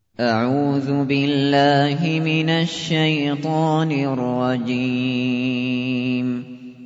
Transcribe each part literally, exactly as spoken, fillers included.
أعوذ بالله من الشيطان الرجيم.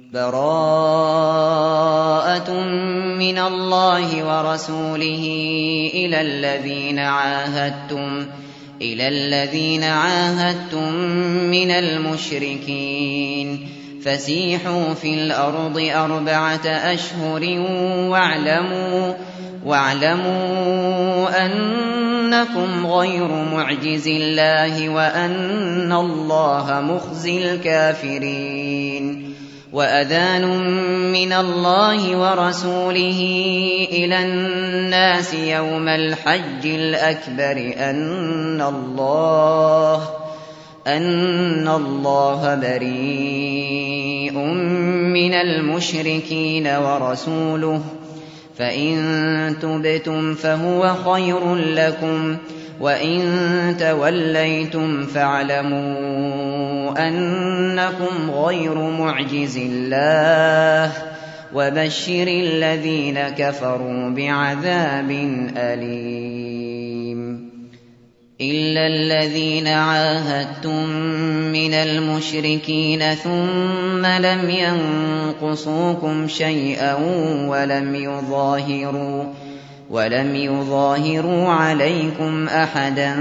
براءة من الله ورسوله إلى الذين عاهدتم إلى الذين عاهدتم من المشركين فسيحوا في الأرض أربعة أشهر واعلموا واعلموا أنكم غير معجز الله وأن الله مخزي الكافرين. وأذان من الله ورسوله إلى الناس يوم الحج الأكبر أن الله أن الله بريء من المشركين ورسوله فإن تبتم فهو خير لكم وإن توليتم فاعلموا أنكم غير معجز الله وبشر الذين كفروا بعذاب أليم. إلا الذين عاهدتم من المشركين ثم لم ينقصوكم شيئا ولم يظاهروا ولم يظاهروا عليكم أحدا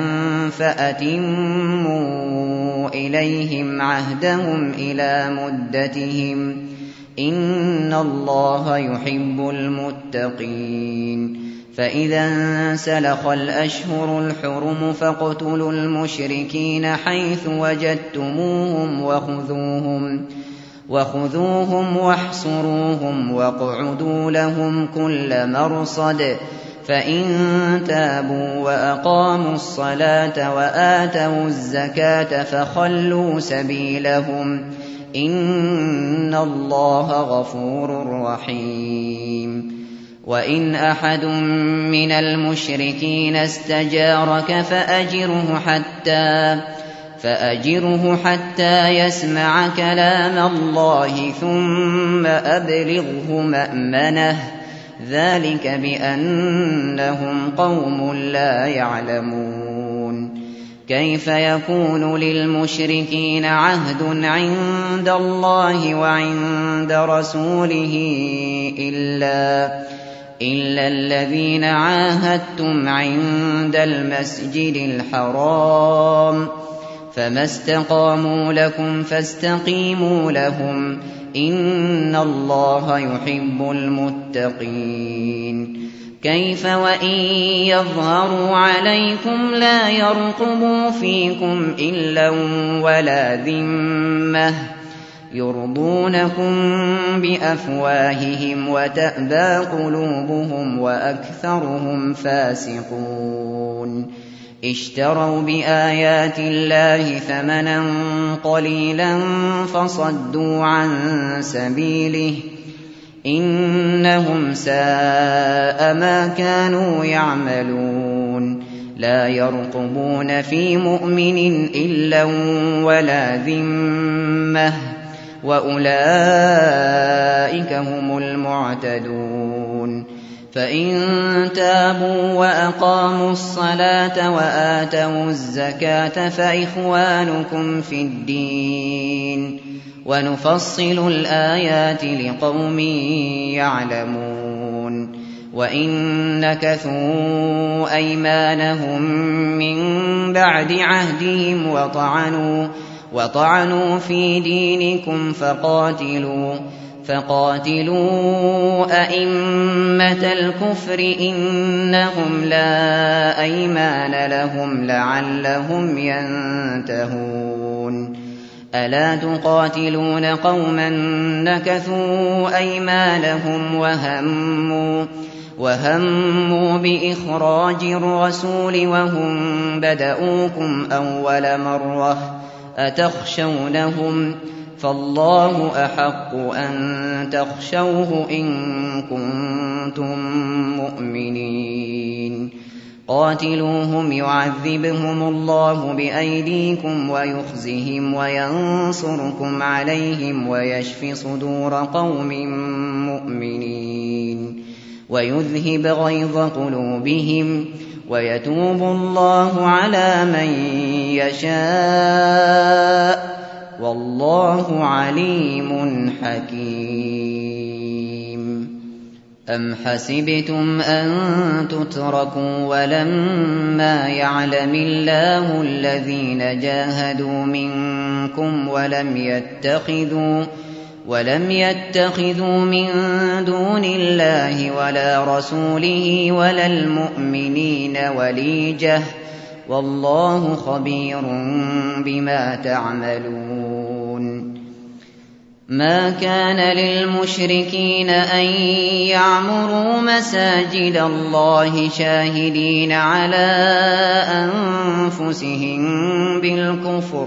فأتموا إليهم عهدهم إلى مدتهم إن الله يحب المتقين. فإذا انسلخ الأشهر الحرم فاقتلوا المشركين حيث وجدتموهم وخذوهم وخذوهم واحصروهم واقعدوا لهم كل مرصد فإن تابوا وأقاموا الصلاة وآتوا الزكاة فخلوا سبيلهم إن الله غفور رحيم. وإن أحد من المشركين استجارك فأجره حتى فأجره حتى يسمع كلام الله ثم أبلغه مأمنه ذلك بأنهم قوم لا يعلمون. كيف يكون للمشركين عهد عند الله وعند رسوله إلا إلا الذين عاهدتم عند المسجد الحرام فما استقاموا لكم فاستقيموا لهم إن الله يحب المتقين. كيف وإن يظهروا عليكم لا يرقبوا فيكم إلا ولا ذمة يرضونكم بأفواههم وتأبى قلوبهم وأكثرهم فاسقون. اشتروا بآيات الله ثمنا قليلا فصدوا عن سبيله إنهم ساء ما كانوا يعملون. لا يرقبون في مؤمن إلا ولا ذمة وأولئك هم المعتدون. فإن تابوا وأقاموا الصلاة وآتوا الزكاة فإخوانكم في الدين ونفصل الآيات لقوم يعلمون. وإن نكثوا أيمانهم من بعد عهدهم وطعنوا وطعنوا في دينكم فقاتلوا فقاتلوا أئمة الكفر إنهم لا أيمان لهم لعلهم ينتهون. ألا تقاتلون قوما نكثوا أيمانهم وهموا وهموا بإخراج الرسول وهم بدؤوكم أول مرة أتخشونهم فالله أحق أن تخشوه إن كنتم مؤمنين. قاتلوهم يعذبهم الله بأيديكم ويخزهم وينصركم عليهم ويشف صدور قوم مؤمنين ويذهب غيظ قلوبهم ويتوب الله على من يشاء والله عليم حكيم. أم حسبتم أن تتركوا ولما يعلم الله الذين جاهدوا منكم ولم يتخذوا ولم يتخذوا من دون الله ولا رسوله ولا المؤمنين وليجة والله خبير بما تعملون. ما كان للمشركين أن يعمروا مساجد الله شاهدين على أنفسهم بالكفر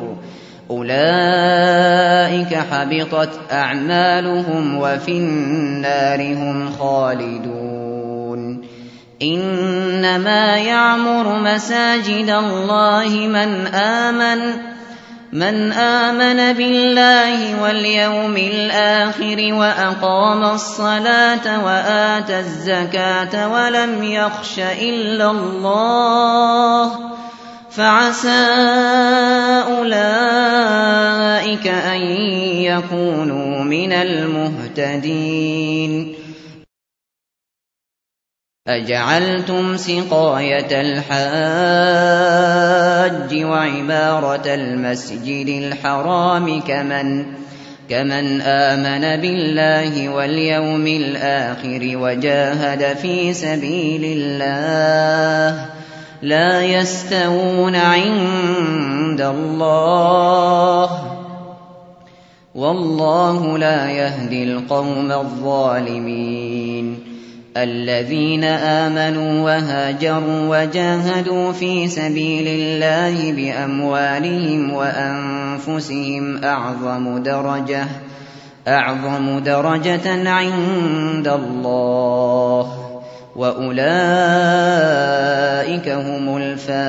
أولئك حبطت أعمالهم وفي النار هم خالدون. إنما يعمر مساجد الله من آمن من آمن بالله واليوم الآخر وأقام الصلاة وآتى الزكاة ولم يخش إلا الله فعسى أولئك أن يكونوا من المهتدين. أجعلتم سقاية الحاج وعمارة المسجد الحرام كمن كمن آمن بالله واليوم الآخر وجاهد في سبيل الله لا يستوون عند الله والله لا يهدي القوم الظالمين. الذين آمنوا وهاجروا وجاهدوا في سبيل الله بأموالهم وأنفسهم أعظم درجة أعظم درجة عند الله وأولئك هم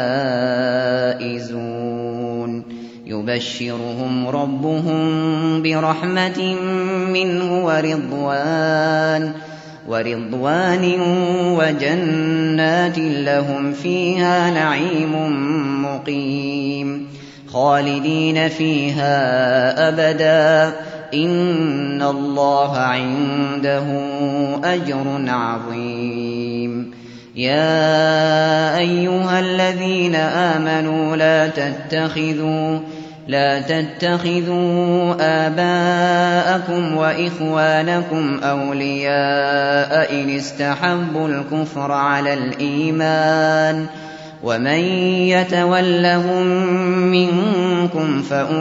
الفائزون. يبشرهم ربهم برحمة منه ورضوان ورضوان وجنات لهم فيها نعيم مقيم خالدين فيها أبدا إن الله عنده أجر عظيم. يا أيها الذين آمنوا لا تتخذوا لا تتخذوا آباءكم وإخوانكم أولياء إن استحبوا الكفر على الإيمان ومن يتولهم منكم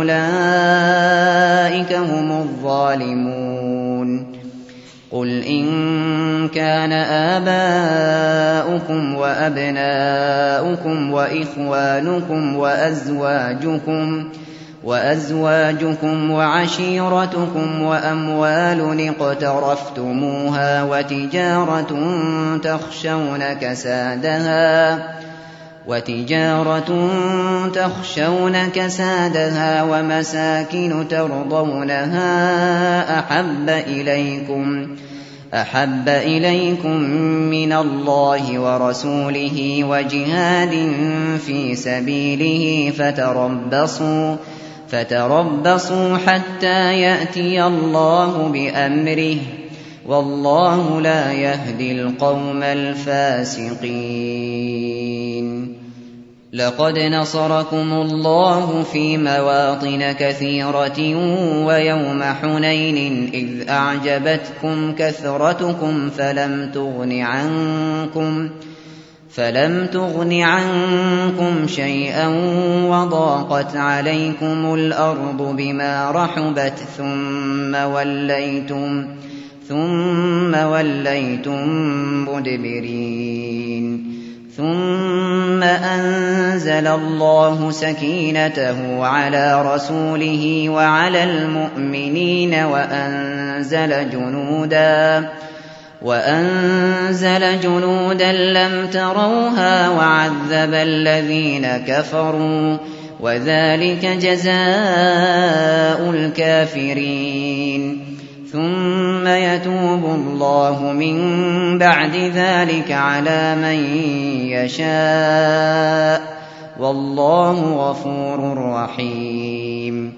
فأولئك هم الظالمون. قل إن كان آباؤكم وأبناؤكم وإخوانكم وأزواجكم وأزواجكم وعشيرتكم وأموال اقترفتموها وتجارة تخشون كسادها وتجارة تخشون كسادها ومساكن ترضونها أحب إليكم أحب إليكم من الله ورسوله وجهاد في سبيله فتربصوا فتربصوا حتى يأتي الله بأمره والله لا يهدي القوم الفاسقين. لقد نصركم الله في مواطن كثيرة ويوم حنين إذ أعجبتكم كثرتكم فلم تغن عنكم فلم تغن عنكم شيئا وضاقت عليكم الأرض بما رحبت ثم وليتم ثم وليتم مدبرين. ثم أنزل الله سكينته على رسوله وعلى المؤمنين وأنزل جنودا وأنزل جنودا لم تروها وعذب الذين كفروا وذلك جزاء الكافرين. ثم يتوب الله من بعد ذلك على من يشاء والله غفور رحيم.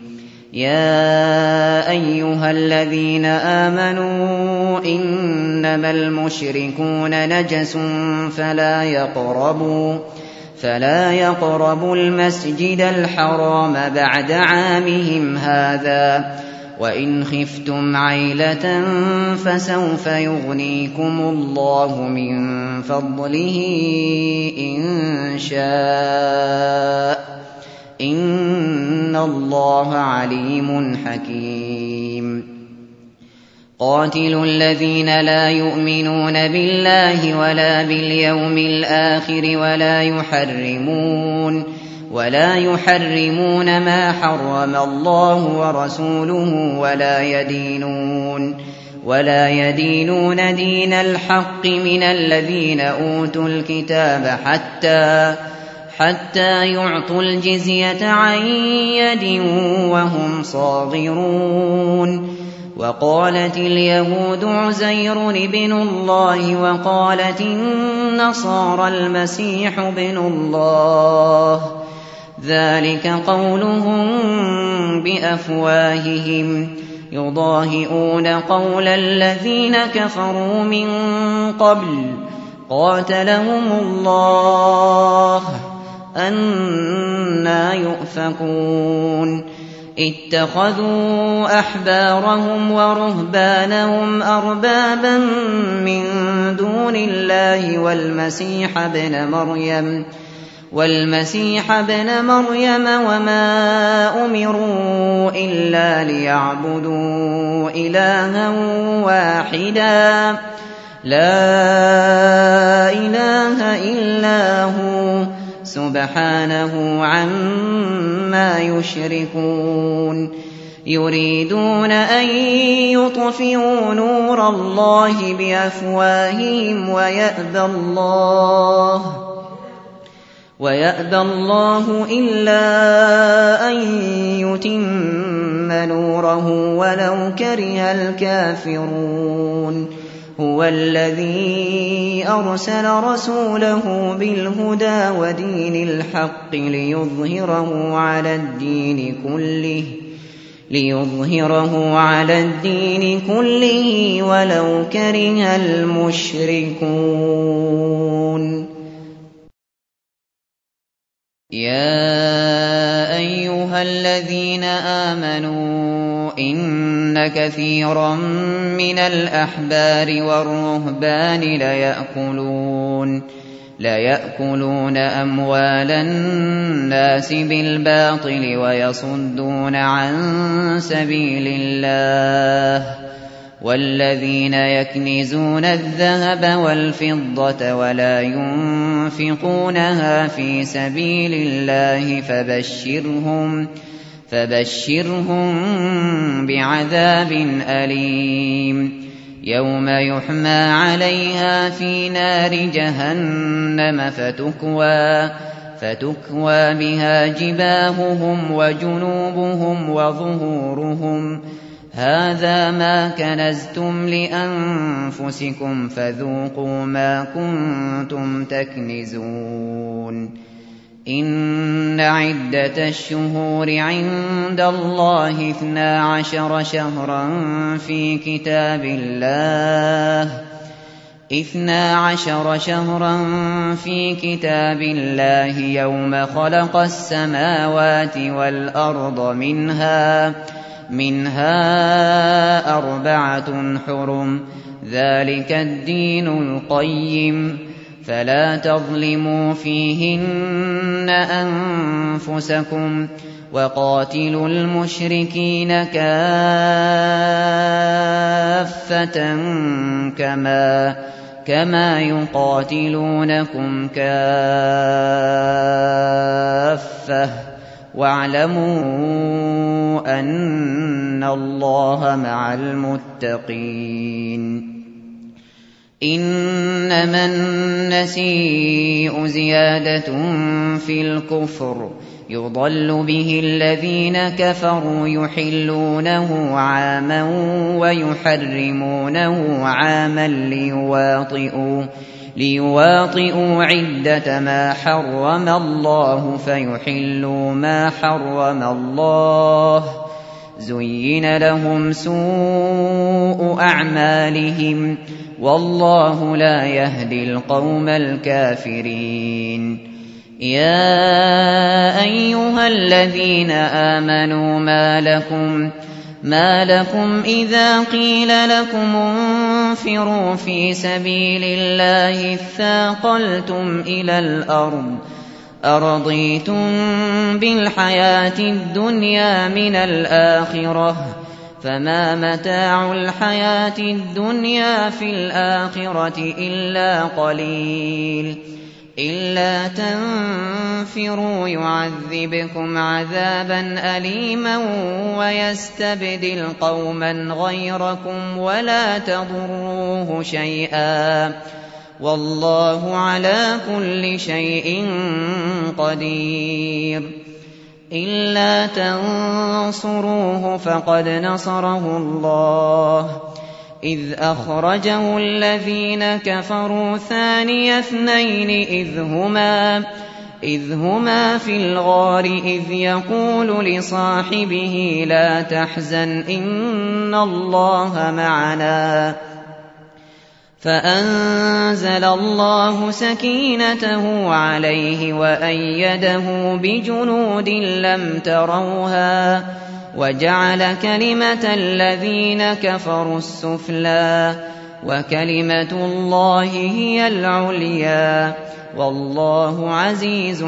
يا أيها الذين آمنوا إنما المشركون نجس فلا يقربوا فلا يقربوا المسجد الحرام بعد عامهم هذا وإن خفتم عيلة فسوف يغنيكم الله من فضله إن شاء إن الله عليم حكيم. قاتلوا الذين لا يؤمنون بالله ولا باليوم الآخر ولا يحرمون ولا يحرمون ما حرم الله ورسوله ولا يدينون ولا يدينون دين الحق من الذين أوتوا الكتاب حتى حتى يعطوا الجزية عن يد وهم صاغرون. وقالت اليهود عزير ابن الله وقالت النصارى المسيح ابن الله ذلك قولهم بأفواههم يضاهئون قول الذين كفروا من قبل قاتلهم الله أنى يؤفكون. اتخذوا أحبارهم ورهبانهم أربابا من دون الله والمسيح ابن مريم والمسيح ابن مريم وما أمروا إلا ليعبدوا إلها واحدا لا إله إلا هو سبحانه عما يشركون. يريدون أن يطفئوا نور الله بأفواههم ويأبى الله ويأبى الله إلا أن يتم نوره ولو كره الكافرون. هو الذي أرسل رسوله بالهدى ودين الحق ليظهره على الدين كله ليظهره على الدين كله ولو كره المشركون. يا أيها الذين آمنوا إن كثيرا من الأحبار والرهبان ليأكلون ليأكلون أموال الناس بالباطل ويصدون عن سبيل الله والذين يكنزون الذهب والفضة ولا ينفقونها في سبيل الله فبشرهم فبشرهم بعذاب أليم. يوم يحمى عليها في نار جهنم فتكوى فتكوى بها جباههم وجنوبهم وظهورهم هذا ما كنزتم لأنفسكم فذوقوا ما كنتم تكنزون. إن عدة الشهور عند الله اثنا عشر شهرا في كتاب الله اثنا عشر شهرا في كتاب الله يوم خلق السماوات والأرض منها منها أربعة حرم ذلك الدين القيم فلا تظلموا فيهن أنفسكم وقاتلوا المشركين كافة كما كما يقاتلونكم كافة واعلموا أن الله مع المتقين. إن إنما النسيء زيادة في الكفر يضل به الذين كفروا يحلونه عاما ويحرمونه عاما ليواطئوا ليواطئوا عدة ما حرم الله فيحلوا ما حرم الله زين لهم سوء أعمالهم والله لا يهدي القوم الكافرين. يا أيها الذين آمنوا ما لكم ما لكم إذا قيل لكم انفروا في سبيل الله اثاقلتم إلى الأرض أرضيتم بالحياة الدنيا من الآخرة فما متاع الحياة الدنيا في الآخرة إلا قليل إلا تنفروا يعذبكم عذابا أليما ويستبدل قوما غيركم ولا تضروه شيئا والله على كل شيء قدير. إلا تنصروه فقد نصره الله إذ أخرجه الذين كفروا ثاني اثنين إذ هما إذ هما في الغار إذ يقول لصاحبه لا تحزن إن الله معنا فأنزل الله سكينته عليه وأيده بجنود لم تروها وجعل كلمة الذين كفروا السفلى وكلمة الله هي العليا والله عزيز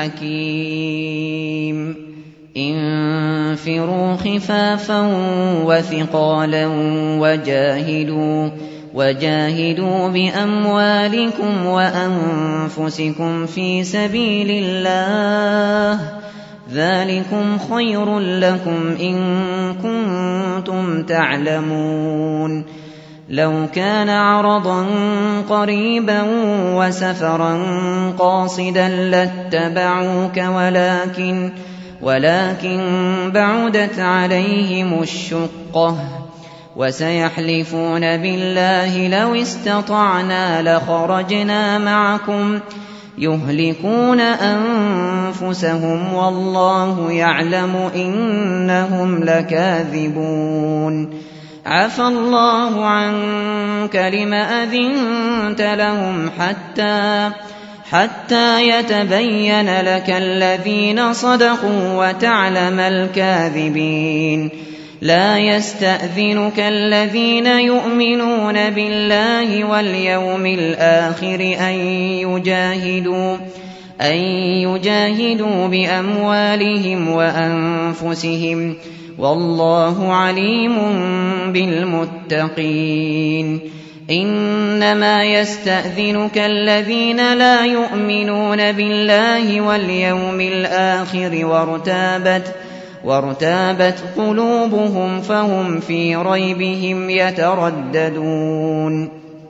حكيم. انفروا خفافا وثقالا وجاهدوا وجاهدوا بأموالكم وأنفسكم في سبيل الله ذلكم خير لكم إن كنتم تعلمون. لو كان عرضا قريبا وسفرا قاصدا لاتبعوك ولكن ولكن بعدت عليهم الشقة وسيحلفون بالله لو استطعنا لخرجنا معكم يهلكون أنفسهم والله يعلم إنهم لكاذبون. عفى الله عنك لم أذنت لهم حتى حتى يتبين لك الذين صدقوا وتعلم الكاذبين. لا يستأذنك الذين يؤمنون بالله واليوم الآخر أن يجاهدوا أن يجاهدوا بأموالهم وأنفسهم والله عليم بالمتقين. إنما يستأذنك الذين لا يؤمنون بالله واليوم الآخر وارتابت وارتابت قلوبهم فهم في ريبهم يترددون.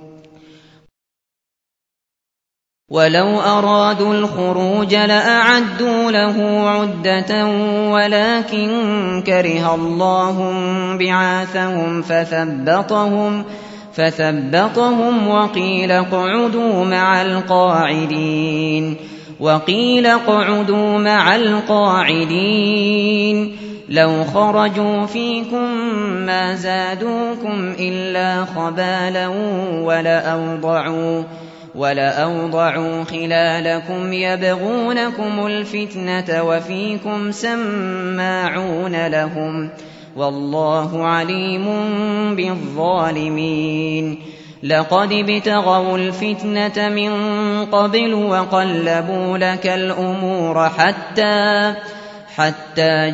ولو أرادوا الخروج لأعدوا له عدة ولكن كره الله بعاثهم فثبطهم فثبطهم وقيل اقعدوا مع القاعدين وقيل اقعدوا مع القاعدين لو خرجوا فيكم ما زادوكم إلا خبالا ولأوضعوا ولأوضعوا خلالكم يبغونكم الفتنة وفيكم سماعون لهم والله عليم بالظالمين. لقد ابتغوا الفتنة من قبل وقلبوا لك الأمور حتى حتى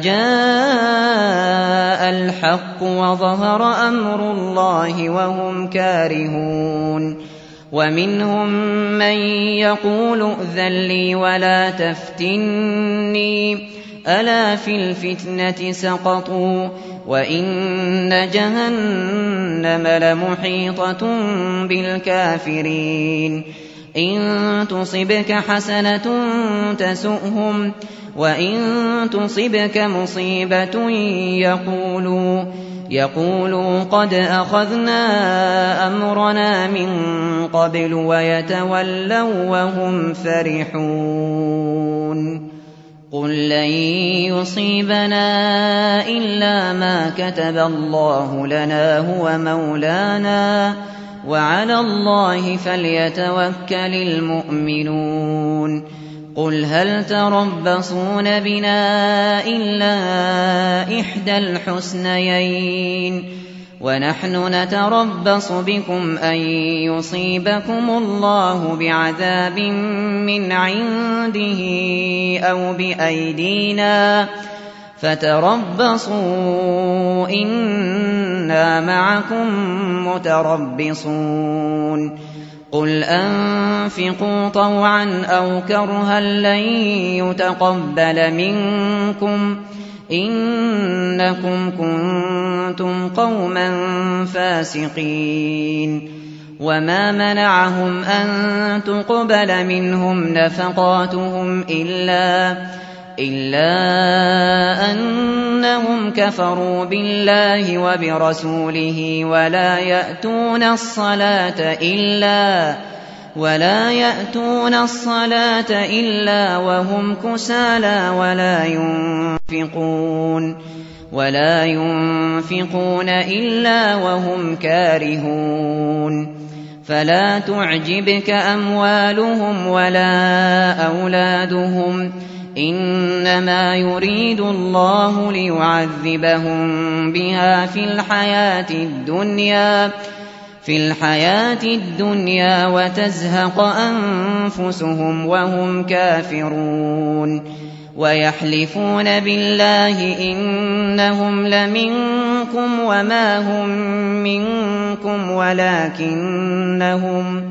جاء الحق وظهر أمر الله وهم كارهون. ومنهم من يقول ائذن لي ولا تفتني ألا في الفتنة سقطوا وإن جهنم لمحيطة بالكافرين إن تصبك حسنة تسؤهم وإن تصبك مصيبة يقولوا يقولوا قد أخذنا أمرنا من قبل ويتولوا وهم فرحون قل لن يصيبنا إلا ما كتب الله لنا هو مولانا وعلى الله فليتوكل المؤمنون قل هل تربصون بنا إلا إحدى الحسنيين ونحن نتربص بكم أن يصيبكم الله بعذاب من عنده أو بأيدينا فتربصوا إنا معكم متربصون قل أنفقوا طوعا أو كرها لن يتقبل منكم إنكم كنتم قوما فاسقين وما منعهم أن تقبل منهم نفقاتهم إلا إلا أنهم كفروا بالله وبرسوله ولا يأتون الصلاة إلا ولا يأتون الصلاة إلا وهم كسالى ولا ينفقون ولا ينفقون إلا وهم كارهون فلا تعجبك أموالهم ولا أولادهم إنما يريد الله ليعذبهم بها في الحياة الدنيا في الحياة الدنيا وتزهق أنفسهم وهم كافرون ويحلفون بالله إنهم لمنكم وما هم منكم ولكنهم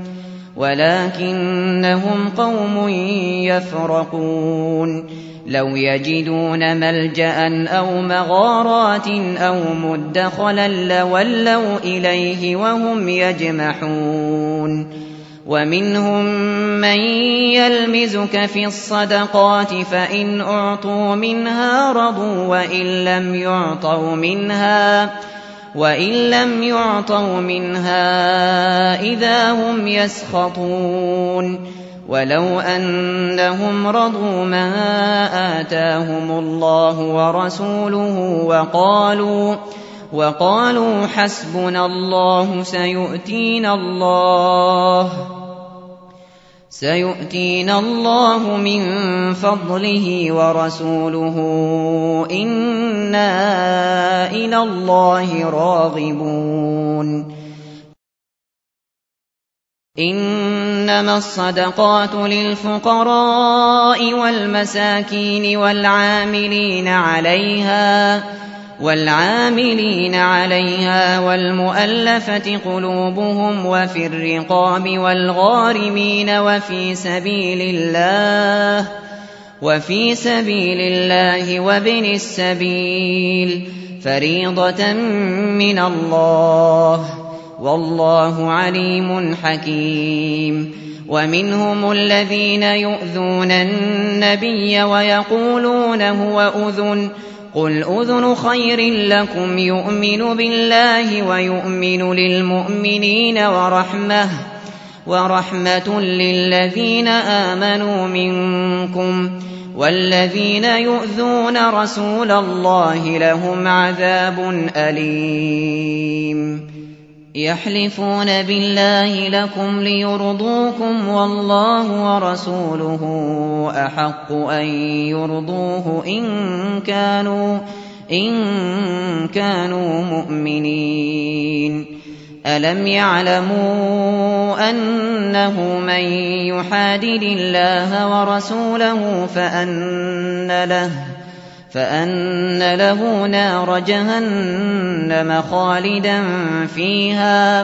ولكنهم قوم يفرقون لو يجدون ملجأ أو مغارات أو مدخلا لولوا إليه وهم يجمحون ومنهم من يلمزك في الصدقات فإن أعطوا منها رضوا وإن لم يعطوا منها وإن لم يعطوا منها إذا هم يسخطون ولو أنهم رضوا ما آتاهم الله ورسوله وقالوا وقالوا حسبنا الله سيؤتينا الله سيؤتينا الله من فضله ورسوله إنا إلى الله راغبون إنما الصدقات للفقراء والمساكين والعاملين عليها والعاملين عليها والمؤلفة قلوبهم وفي الرقاب والغارمين وفي سبيل الله وفي سبيل الله وابن السبيل فريضة من الله والله عليم حكيم ومنهم الذين يؤذون النبي ويقولون هو أذن قل أذن خير لكم يؤمن بالله ويؤمن للمؤمنين ورحمة ورحمة للذين آمنوا منكم والذين يؤذون رسول الله لهم عذاب أليم يحلفون بالله لكم ليرضوكم والله ورسوله أحق أن يرضوه إن كانوا إن كانوا مؤمنين ألم يعلموا أنه من يحادد الله ورسوله فأن له فأن له نار جهنم خالدا فيها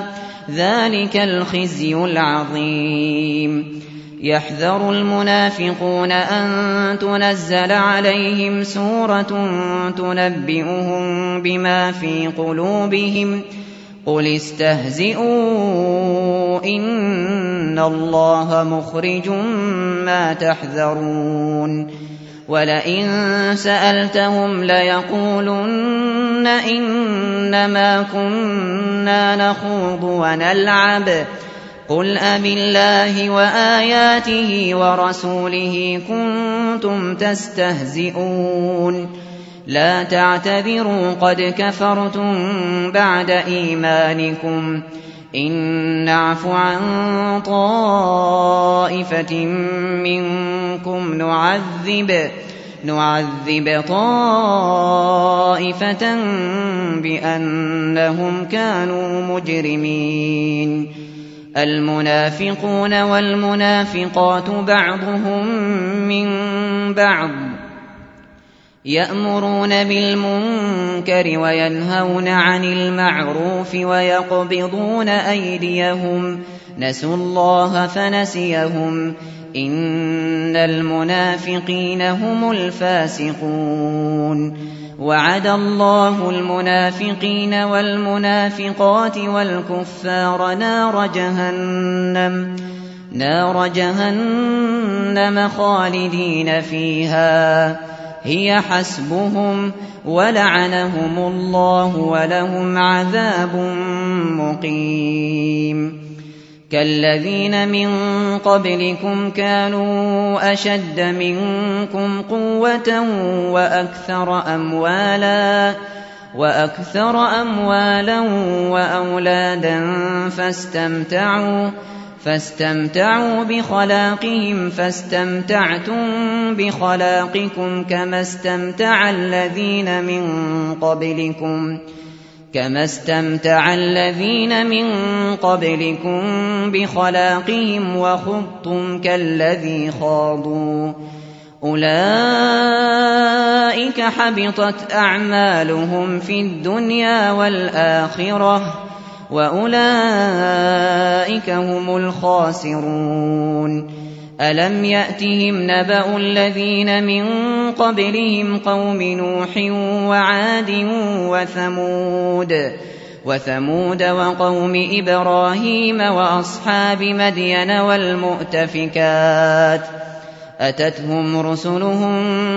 ذلك الخزي العظيم يحذر المنافقون أن تنزل عليهم سورة تنبئهم بما في قلوبهم قل استهزئوا إن الله مخرج ما تحذرون ولئن سألتهم ليقولن إنما كنا نخوض ونلعب قل أبالله وآياته ورسوله كنتم تستهزئون لا تعتذروا قد كفرتم بعد إيمانكم إن نعف عن طائفة منكم نعذب نعذب طائفة بأنهم كانوا مجرمين المنافقون والمنافقات بعضهم من بعض يأمرون بالمنكر وينهون عن المعروف ويقبضون أيديهم نسوا الله فنسيهم إن المنافقين هم الفاسقون وعد الله المنافقين والمنافقات والكفار نار جهنم نار جهنم خالدين فيها هي حسبهم ولعنهم الله ولهم عذاب مقيم كالذين من قبلكم كانوا أشد منكم قوة وأكثر أموالا وأكثر أموالا وأولادا فاستمتعوا فاستمتعوا بخلاقهم فاستمتعتم بخلاقكم كما استمتع الذين من قبلكم كما استمتع الذين من قبلكم بخلاقهم وخضتم كالذي خاضوا أولئك حبطت أعمالهم في الدنيا والآخرة وأولئك هم الخاسرون ألم يأتهم نبأ الذين من قبلهم قوم نوح وعاد وثمود وثمود وقوم إبراهيم وأصحاب مدين والمؤتفكات أتتهم رسلهم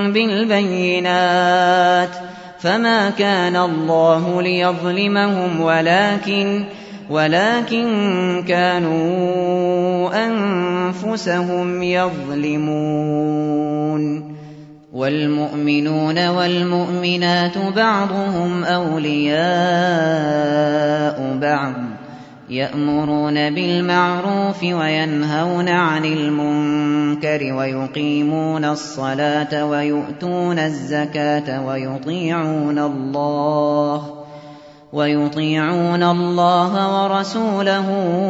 بالبينات فما كان الله ليظلمهم ولكن ولكن كانوا أنفسهم يظلمون والمؤمنون والمؤمنات بعضهم أولياء بعض يأمرون بالمعروف وينهون عن المنكر ويقيمون الصلاة ويؤتون الزكاة ويطيعون الله ويطيعون الله ورسوله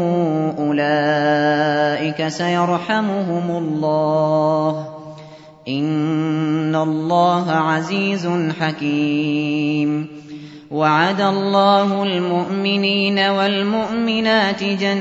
أولئك سيرحمهم الله إن الله عزيز حكيم وعد الله المؤمنين والمؤمنات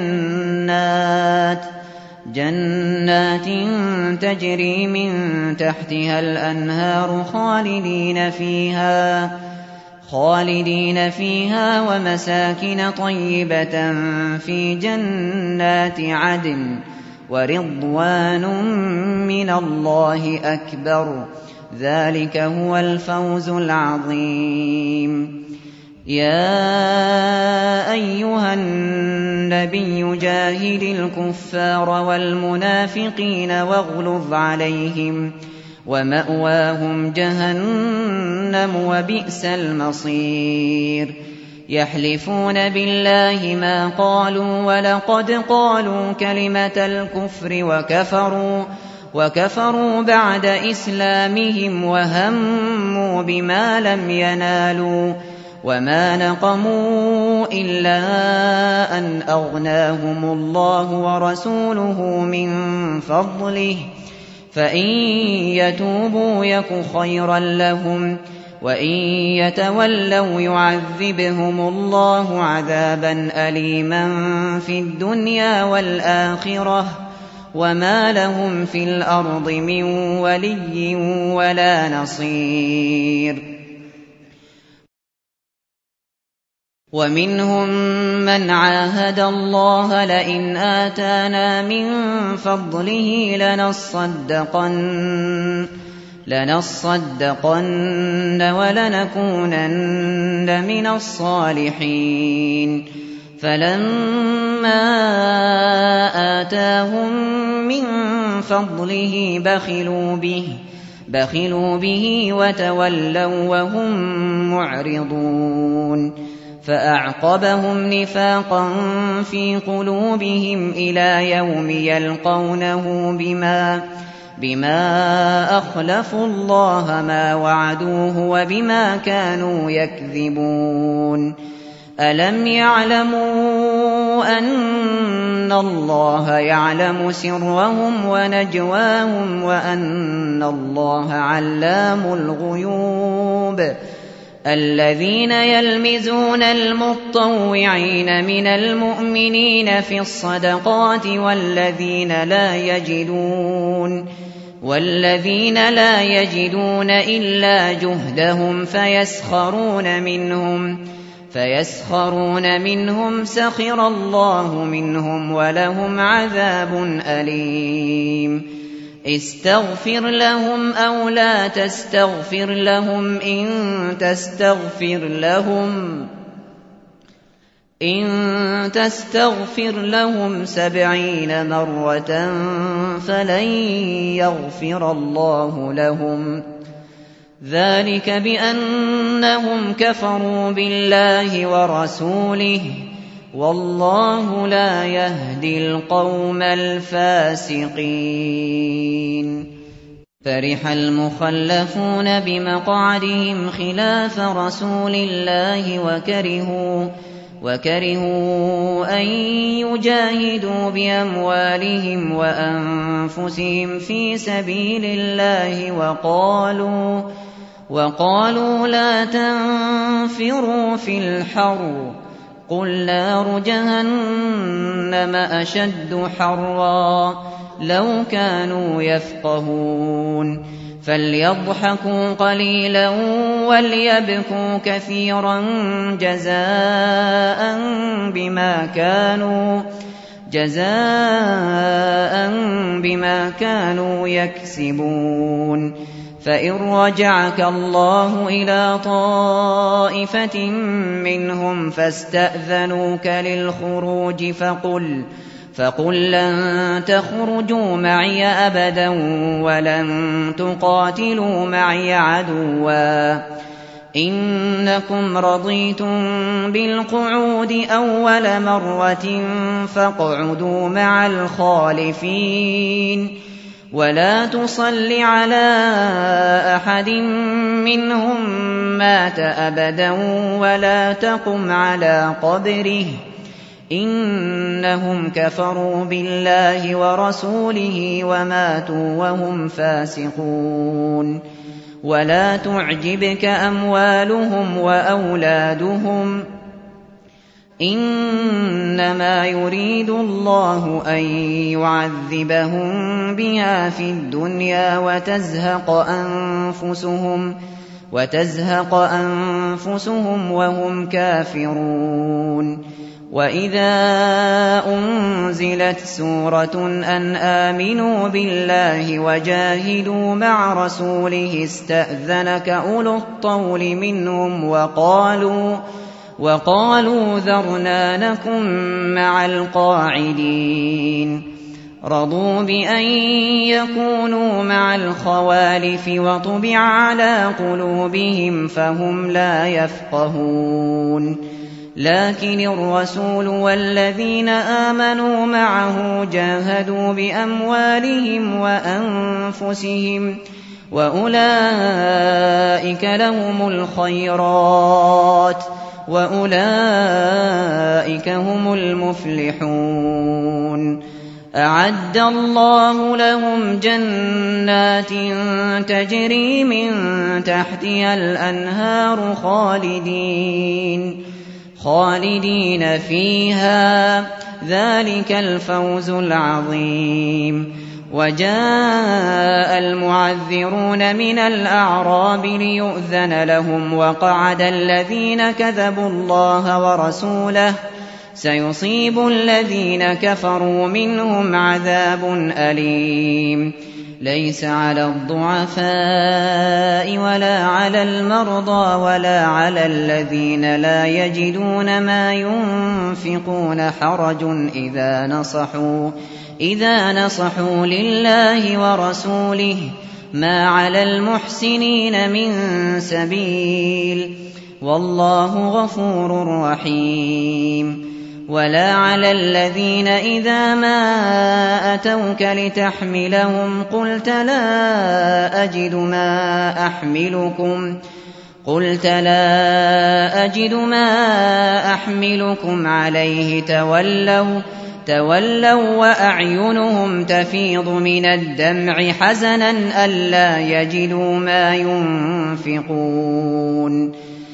جنات جنات تجري من تحتها الأنهار خالدين فيها خالدين فيها ومساكن طيبة في جنات عدن ورضوان من الله أكبر ذلك هو الفوز العظيم يا أيها النبي جاهد الكفار والمنافقين واغلظ عليهم ومأواهم جهنم وبئس المصير يحلفون بالله ما قالوا ولقد قالوا كلمة الكفر وكفروا وكفروا بعد إسلامهم وهموا بما لم ينالوا وما نقموا إلا أن أغناهم الله ورسوله من فضله فإن يتوبوا يك خيرا لهم وإن يتولوا يعذبهم الله عذابا أليما في الدنيا والآخرة وما لهم في الأرض من ولي ولا نصير. ومنهم من عاهد الله لئن آتانا من فضله لنصدقن لنصدقن ولنكونن من الصالحين فلما آتاهم من فضله بخلوا به بخلوا به وتولوا وهم معرضون فأعقبهم نفاقا في قلوبهم إلى يوم يلقونه بما بما أخلفوا الله ما وعدوه وبما كانوا يكذبون. ألم يعلموا أن الله يعلم سرهم ونجواهم وأن الله علام الغيوب. الذين يلمزون المطوعين من المؤمنين في الصدقات والذين لا يجدون والذين لا يجدون إلا جهدهم فيسخرون منهم فيسخرون منهم سخر الله منهم ولهم عذاب أليم. استغفر لهم أو لا تستغفر لهم إن تستغفر لهم إن تستغفر لهم سبعين مرة فلن يغفر الله لهم ذلك بأنهم كفروا بالله ورسوله والله لا يهدي القوم الفاسقين. فرح المخلفون بمقعدهم خلاف رسول الله وكرهوا وكرهوا أن يجاهدوا بأموالهم وأنفسهم في سبيل الله وقالوا وقالوا لا تنفروا في الحر قل نار جهنم أشد حرا لو كانوا يفقهون. فليضحكوا قليلا وليبكوا كثيرا جزاء بما كانوا جزاء بما كانوا يكسبون. فإن رجعك الله إلى طائفة منهم فاستأذنوك للخروج فقل فقل لن تخرجوا معي أبدا ولن تقاتلوا معي عدوا إنكم رضيتم بالقعود أول مرة فاقعدوا مع الخالفين ولا تصل على أحد منهم مات أبدا ولا تقم على قبره إنهم كفروا بالله ورسوله وماتوا وهم فاسقون. ولا تعجبك أموالهم وأولادهم إنما يريد الله أن يعذبهم بها في الدنيا وتزهق أنفسهم وتزهق أنفسهم وهم كافرون. وإذا أنزلت سورة أن آمنوا بالله وجاهدوا مع رسوله استأذنك أولو الطول منهم وقالوا وقالوا ذرنا نكن مع القاعدين. رضوا بأن يكونوا مع الخوالف وطبع على قلوبهم فهم لا يفقهون. لكن الرسول والذين آمنوا معه جاهدوا بأموالهم وأنفسهم وأولئك لهم الخيرات وأولئك هم المفلحون. أعد الله لهم جنات تجري من تحتها الأنهار خالدين خالدين فيها ذلك الفوز العظيم. وجاء المعذرون من الأعراب ليؤذن لهم وقعد الذين كذبوا الله ورسوله سيصيب الذين كفروا منهم عذاب أليم. ليس على الضعفاء ولا على المرضى ولا على الذين لا يجدون ما ينفقون حرج إذا نصحوا إذا نصحوا لله ورسوله ما على المحسنين من سبيل والله غفور رحيم. ولا على الذين إذا ما أتوك لتحملهم قلت لا أجد ما أحملكم قلت لا أجد ما أحملكم عليه تولوا تولوا وأعينهم تفيض من الدمع حزنا ألا يجدوا ما ينفقون.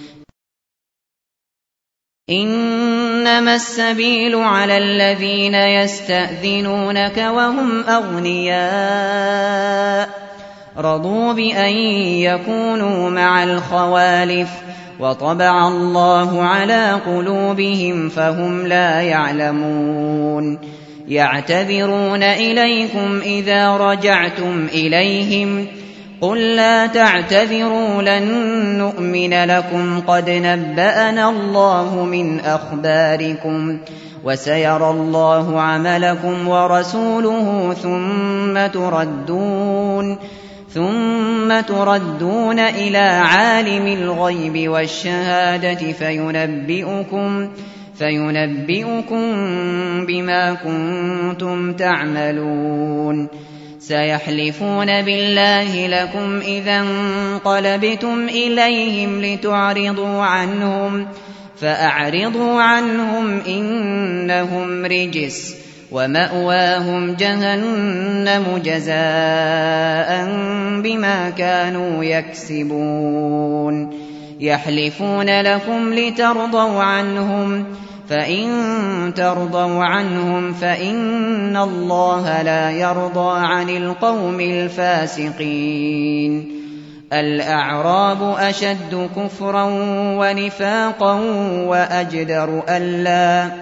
إنما السبيل على الذين يستأذنونك وهم أغنياء رضوا بأن يكونوا مع الخوالف وطبع الله على قلوبهم فهم لا يعلمون. يعتذرون إليكم إذا رجعتم إليهم قل لا تعتذروا لن نؤمن لكم قد نبأنا الله من أخباركم وسيرى الله عملكم ورسوله ثم تردون ثم تردون إلى عالم الغيب والشهادة فينبئكم فينبئكم بما كنتم تعملون. سيحلفون بالله لكم إذا انقلبتم إليهم لتعرضوا عنهم فأعرضوا عنهم إنهم رجس ومأواهم جهنم جزاء بما كانوا يكسبون. يحلفون لكم لترضوا عنهم فإن ترضوا عنهم فإن الله لا يرضى عن القوم الفاسقين. الأعراب أشد كفرا ونفاقا وأجدر ألا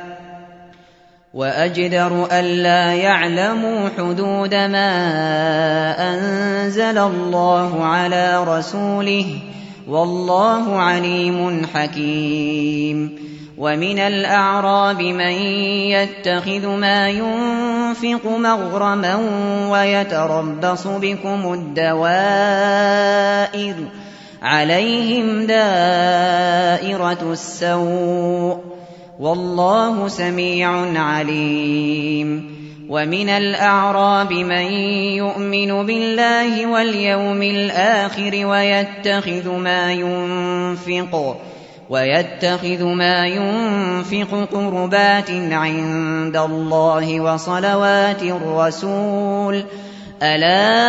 وأجدر ألا يعلموا حدود ما أنزل الله على رسوله والله عليم حكيم. ومن الأعراب من يتخذ ما ينفق مغرما ويتربص بكم الدوائر عليهم دائرة السوء والله سميع عليم. ومن الأعراب من يؤمن بالله واليوم الآخر ويتخذ ما ينفق ويتخذ ما ينفق قربات عند الله وصلوات الرسول ألا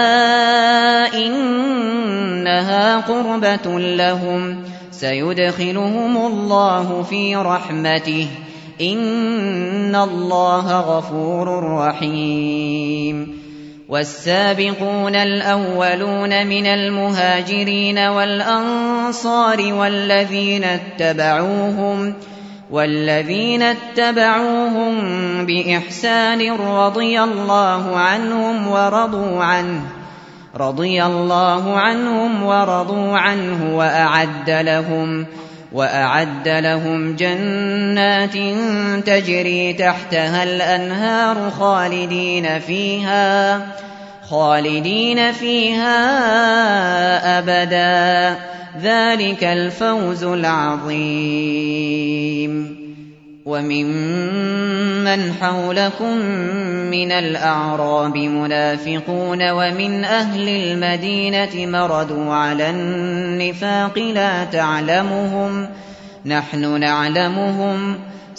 إنها قربة لهم سيدخلهم الله في رحمته إن الله غفور رحيم. والسابقون الأولون من المهاجرين والأنصار والذين اتبعوهم والذين اتبعوهم بإحسان رضي الله عنهم ورضوا عنه رضي الله عنهم ورضوا عنه وأعد لهم وأعد لهم جنات تجري تحتها الأنهار خالدين فيها خالدين فيها أبدا ذلك الفوز العظيم. وممن حولكم من الأعراب منافقون ومن أهل المدينة مردوا على النفاق لا تعلمهم نحن نعلمهم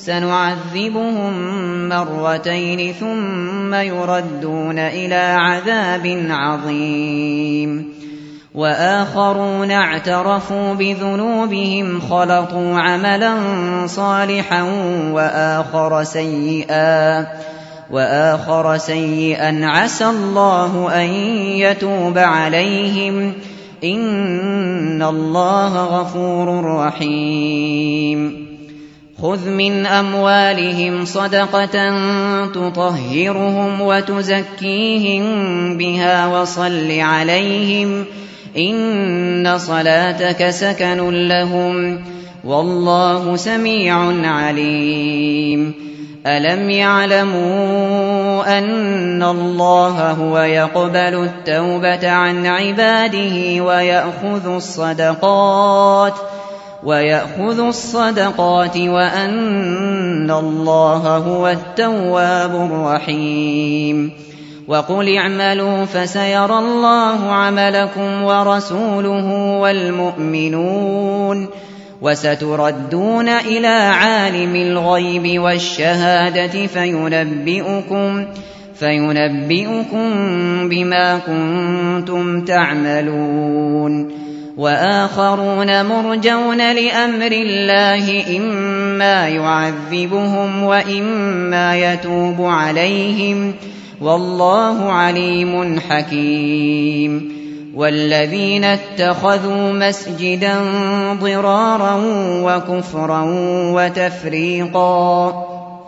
سنعذبهم مرتين ثم يردون إلى عذاب عظيم وآخرون اعترفوا بذنوبهم خلطوا عملا صالحا وآخر سيئا وآخر سيئا عسى الله أن يتوب عليهم إن الله غفور رحيم خذ من أموالهم صدقة تطهرهم وتزكيهم بها وصل عليهم إن صلاتك سكن لهم والله سميع عليم ألم يعلموا أن الله هو يقبل التوبة عن عباده ويأخذ الصدقات ويأخذ الصدقات وأن الله هو التواب الرحيم وقل اعملوا فسيرى الله عملكم ورسوله والمؤمنون وستردون إلى عالم الغيب والشهادة فينبئكم فينبئكم بما كنتم تعملون وآخرون مرجون لأمر الله إما يعذبهم وإما يتوب عليهم والله عليم حكيم والذين اتخذوا مسجدا ضرارا وكفرا وتفريقا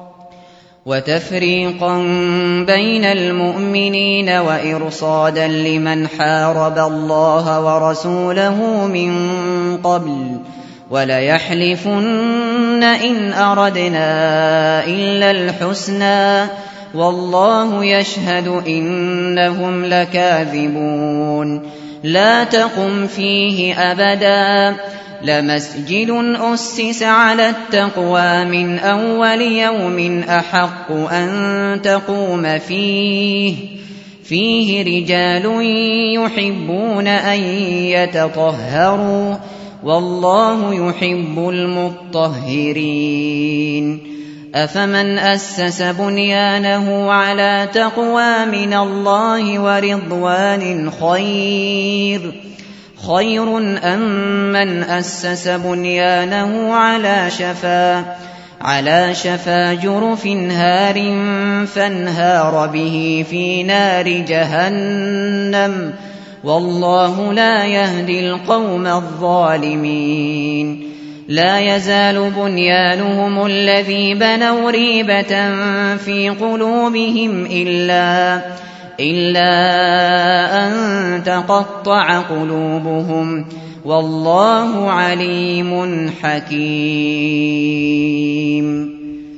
وتفريقا بين المؤمنين وإرصادا لمن حارب الله ورسوله من قبل وليحلفن إن أردنا إلا الحسنى والله يشهد إنهم لكاذبون لا تقم فيه أبدا لمسجد أسس على التقوى من أول يوم أحق أن تقوم فيه فيه رجال يحبون أن يتطهروا والله يحب المطهرين أفمن أسس بنيانه على تقوى من الله ورضوان خير خير أم من أسس بنيانه على شفا على شفا جرف هار فانهار به في نار جهنم والله لا يهدي القوم الظالمين لا يزال بنيانهم الذي بنوا ريبة في قلوبهم إلا إلا أن تقطع قلوبهم والله عليم حكيم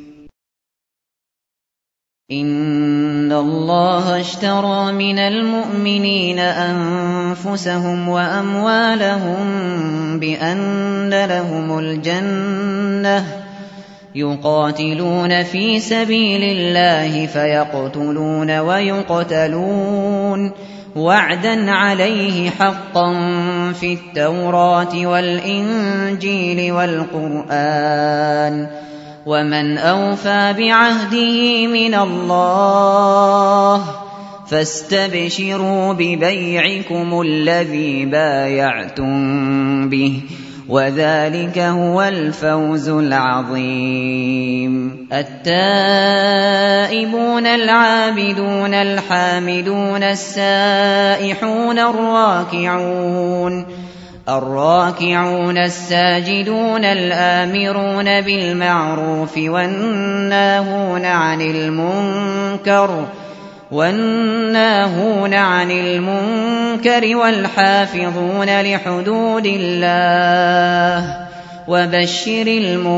إن الله اشترى من المؤمنين أنفسهم وأموالهم بأن لهم الجنة يقاتلون في سبيل الله فيقتلون ويقتلون وعدا عليه حقا في التوراة والإنجيل والقرآن ومن أوفى بعهده من الله فاستبشروا ببيعكم الذي بايعتم به وذلك هو الفوز العظيم التائبون العابدون الحامدون السائحون الراكعون الراكعون الساجدون الآمرون بالمعروف والناهون عن المنكر والناهون عن المنكر والحافظون لحدود الله وبشر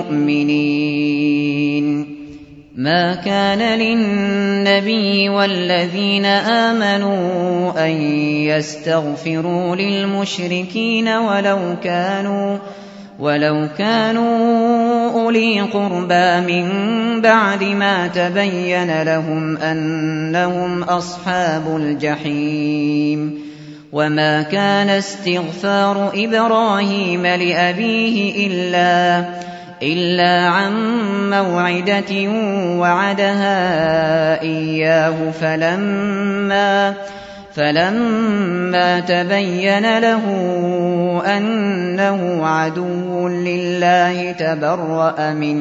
المؤمنين ما كان للنبي والذين آمنوا أن يستغفروا للمشركين ولو كانوا ولو كانوا أولي قربى من بعد ما تبين لهم أنهم أصحاب الجحيم وما كان استغفار إبراهيم لأبيه إلا إلا عن موعدة وعدها إياه فلما فلما تبين له أنه عدو لله تبرأ منه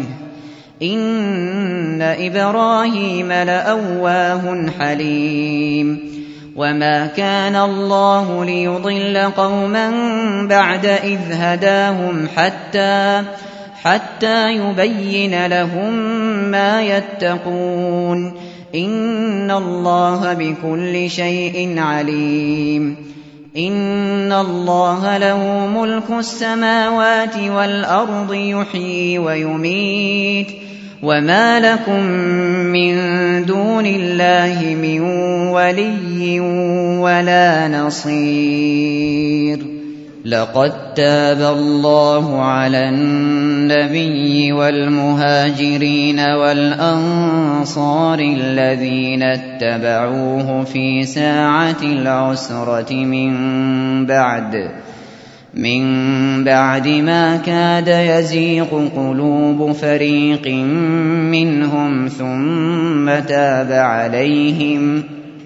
إن إبراهيم لأواه حليم وما كان الله ليضل قوما بعد إذ هداهم حتى حتى يبين لهم ما يتقون إن الله بكل شيء عليم إن الله له ملك السماوات والأرض يحيي ويميت وما لكم من دون الله من ولي ولا نصير لقد تاب الله على النبي والمهاجرين والأنصار الذين اتبعوه في ساعة العسرة من بعد من بعد ما كاد يزيغ قلوب فريق منهم ثم تاب عليهم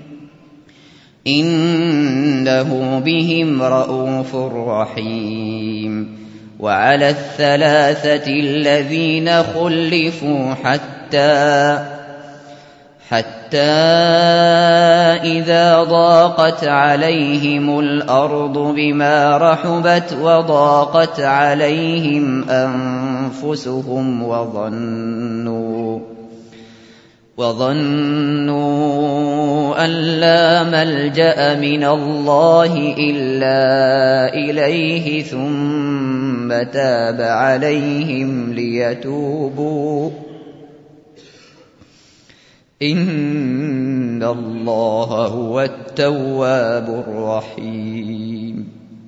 إنه بهم رءوف رحيم وعلى الثلاثة الذين خلفوا حتى حتى إذا ضاقت عليهم الأرض بما رحبت وضاقت عليهم أنفسهم وظنوا وظنوا أن لا ملجأ من الله إلا إليه ثم تاب عليهم ليتوبوا إن الله هو التواب الرحيم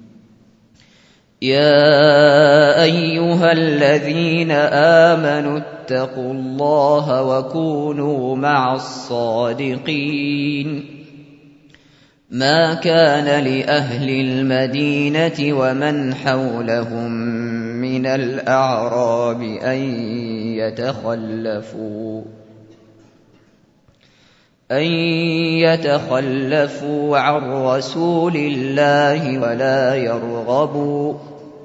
يا أيها الذين آمنوا اتقوا الله وكونوا مع الصادقين ما كان لأهل المدينة ومن حولهم من الأعراب أن يتخلفوا أن يتخلفوا عن رسول الله ولا يرغبوا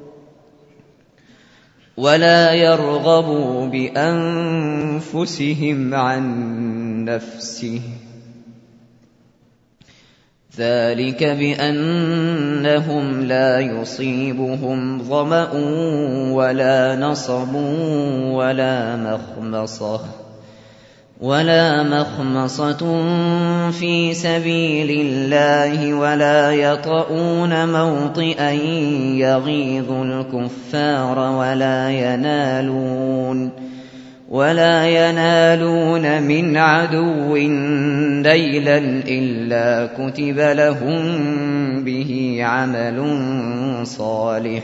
ولا يرغبوا بأنفسهم عن نفسه ذلك بأنهم لا يصيبهم ظمأ ولا نصب ولا مخمصة ولا مخمصة في سبيل الله ولا يطؤون موطئا يغيظ الكفار ولا ينالون ولا ينالون من عدو نيلا إلا كتب لهم به عمل صالح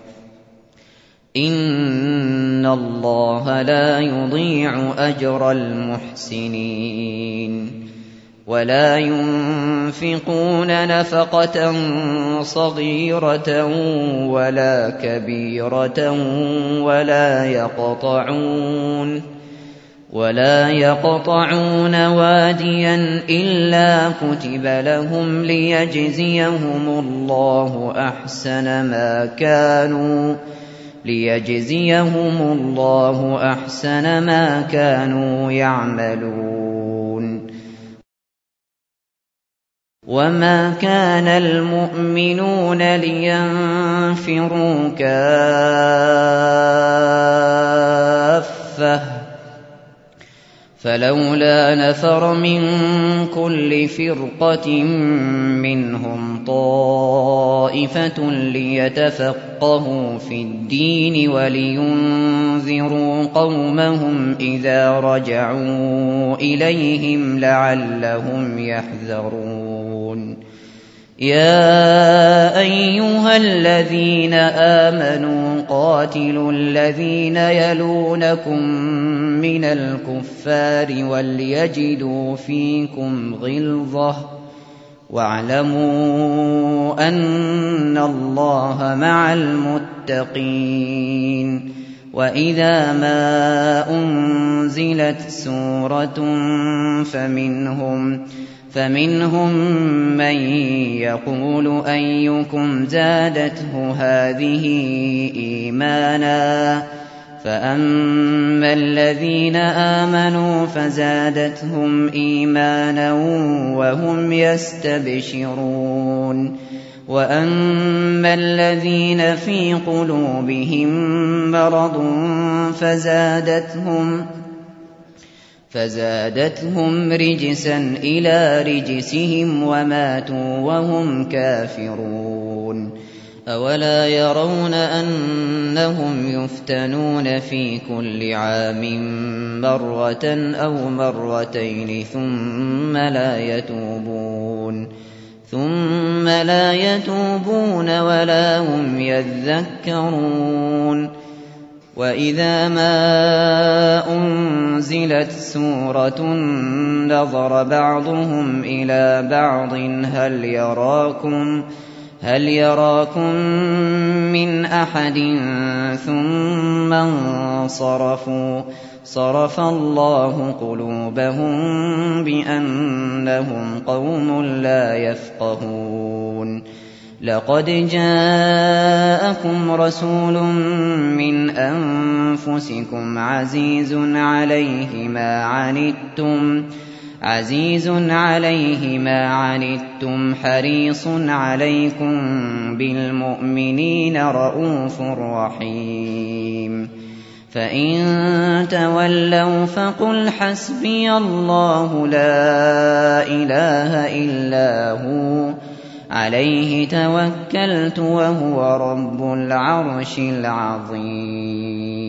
إن الله لا يضيع أجر المحسنين ولا ينفقون نفقة صغيرة ولا كبيرة ولا يقطعون ولا يقطعون واديا إلا كتب لهم ليجزيهم الله أحسن ما كانوا ليجزيهم الله أحسن ما كانوا يعملون وما كان المؤمنون لينفروا كافة فلولا نفر من كل فرقة منهم طائفة ليتفقهوا في الدين ولينذروا قومهم إذا رجعوا إليهم لعلهم يحذرون يا أيها الذين آمنوا قاتلوا الذين يلونكم من الكفار وليجدوا فيكم غلظة واعلموا أن الله مع المتقين وإذا ما أنزلت سورة فمنهم فمنهم من يقول أيكم زادته هذه إيمانا فأما الذين آمنوا فزادتهم إيمانا وهم يستبشرون وأما الذين في قلوبهم مرض فزادتهم فزادتهم رجسا إلى رجسهم وماتوا وهم كافرون أولا يرون أنهم يفتنون في كل عام مرة أو مرتين ثم لا يتوبون ثم لا يتوبون ولا هم يذكرون وإذا ما أنزلت سورة نظر بعضهم إلى بعض هل يراكم هل يراكم من أحد ثم انصرفوا صرف الله قلوبهم بأنهم قوم لا يفقهون لقد جاءكم رسول من أنفسكم عزيز عليه ما عنتم عزيز عليه ما عنتم حريص عليكم بالمؤمنين رءوف رحيم فإن تولوا فقل حسبي الله لا إله إلا هو عليه توكلت وهو رب العرش العظيم